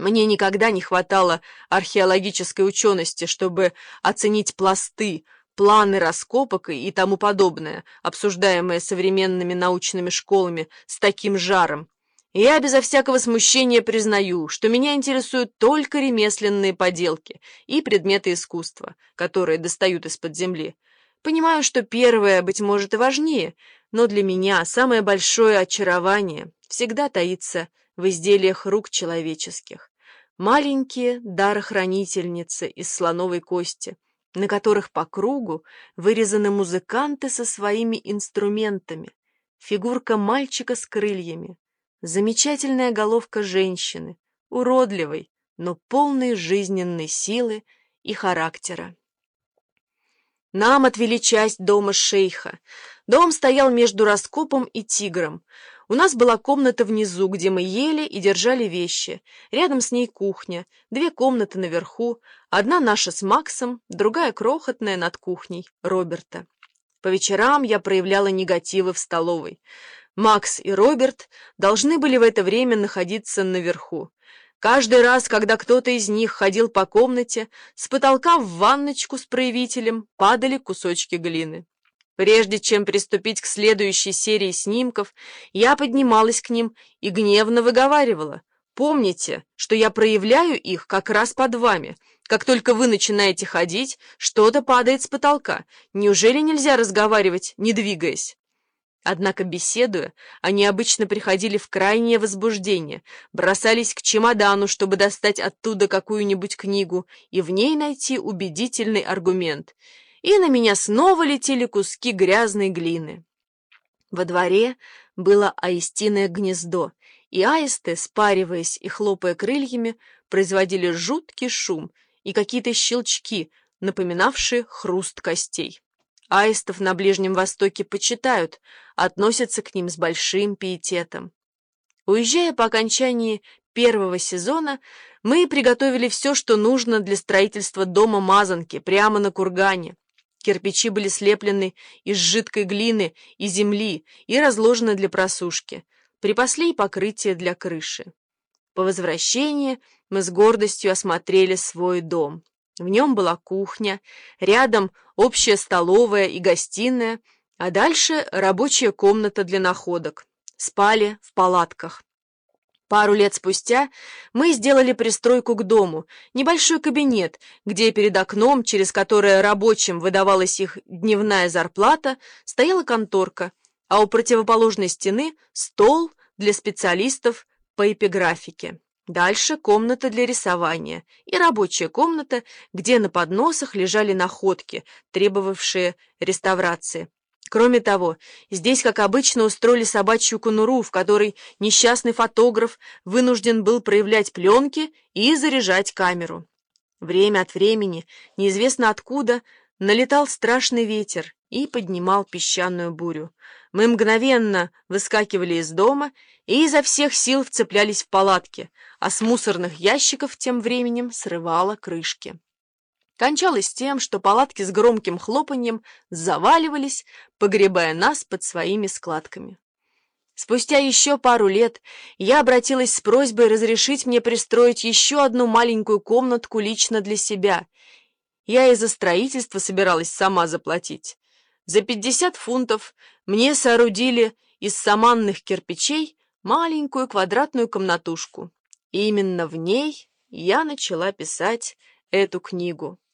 Мне никогда не хватало археологической учености, чтобы оценить пласты, планы раскопок и тому подобное, обсуждаемое современными научными школами с таким жаром. Я безо всякого смущения признаю, что меня интересуют только ремесленные поделки и предметы искусства, которые достают из-под земли. Понимаю, что первое, быть может, и важнее, но для меня самое большое очарование всегда таится в изделиях рук человеческих. Маленькие дарохранительницы из слоновой кости, на которых по кругу вырезаны музыканты со своими инструментами, фигурка мальчика с крыльями, замечательная головка женщины, уродливой, но полной жизненной силы и характера. Нам отвели часть дома шейха. Дом стоял между раскопом и тигром. У нас была комната внизу, где мы ели и держали вещи. Рядом с ней кухня, 2 комнаты наверху, одна наша с Максом, другая крохотная над кухней Роберта. По вечерам я проявляла негативы в столовой. Макс и Роберт должны были в это время находиться наверху. Каждый раз, когда кто-то из них ходил по комнате, с потолка в ванночку с проявителем падали кусочки глины. Прежде чем приступить к следующей серии снимков, я поднималась к ним и гневно выговаривала: «Помните, что я проявляю их как раз под вами. Как только вы начинаете ходить, что-то падает с потолка. Неужели нельзя разговаривать, не двигаясь?» Однако, беседуя, они обычно приходили в крайнее возбуждение, бросались к чемодану, чтобы достать оттуда какую-нибудь книгу и в ней найти убедительный аргумент. И на меня снова летели куски грязной глины. Во дворе было аистиное гнездо, и аисты, спариваясь и хлопая крыльями, производили жуткий шум и какие-то щелчки, напоминавшие хруст костей. Аистов на Ближнем Востоке почитают, относятся к ним с большим пиететом. Уезжая по окончании 1-го сезона, мы приготовили все, что нужно для строительства дома Мазанки прямо на кургане. Кирпичи были слеплены из жидкой глины и земли и разложены для просушки. Припасли и покрытие для крыши. По возвращении мы с гордостью осмотрели свой дом. В нем была кухня, рядом общая столовая и гостиная, а дальше рабочая комната для находок. Спали в палатках. Пару лет спустя мы сделали пристройку к дому, небольшой кабинет, где перед окном, через которое рабочим выдавалась их дневная зарплата, стояла конторка, а у противоположной стены стол для специалистов по эпиграфике. Дальше комната для рисования и рабочая комната, где на подносах лежали находки, требовавшие реставрации. Кроме того, здесь, как обычно, устроили собачью конуру, в которой несчастный фотограф вынужден был проявлять пленки и заряжать камеру. Время от времени, неизвестно откуда, налетал страшный ветер и поднимал песчаную бурю. Мы мгновенно выскакивали из дома и изо всех сил вцеплялись в палатки, а с мусорных ящиков тем временем срывало крышки. Кончалось тем, что палатки с громким хлопаньем заваливались, погребая нас под своими складками. Спустя еще пару лет я обратилась с просьбой разрешить мне пристроить еще одну маленькую комнатку лично для себя. Я и за строительство собиралась сама заплатить. За 50 фунтов мне соорудили из саманных кирпичей маленькую квадратную комнатушку. И именно в ней я начала писать эту книгу.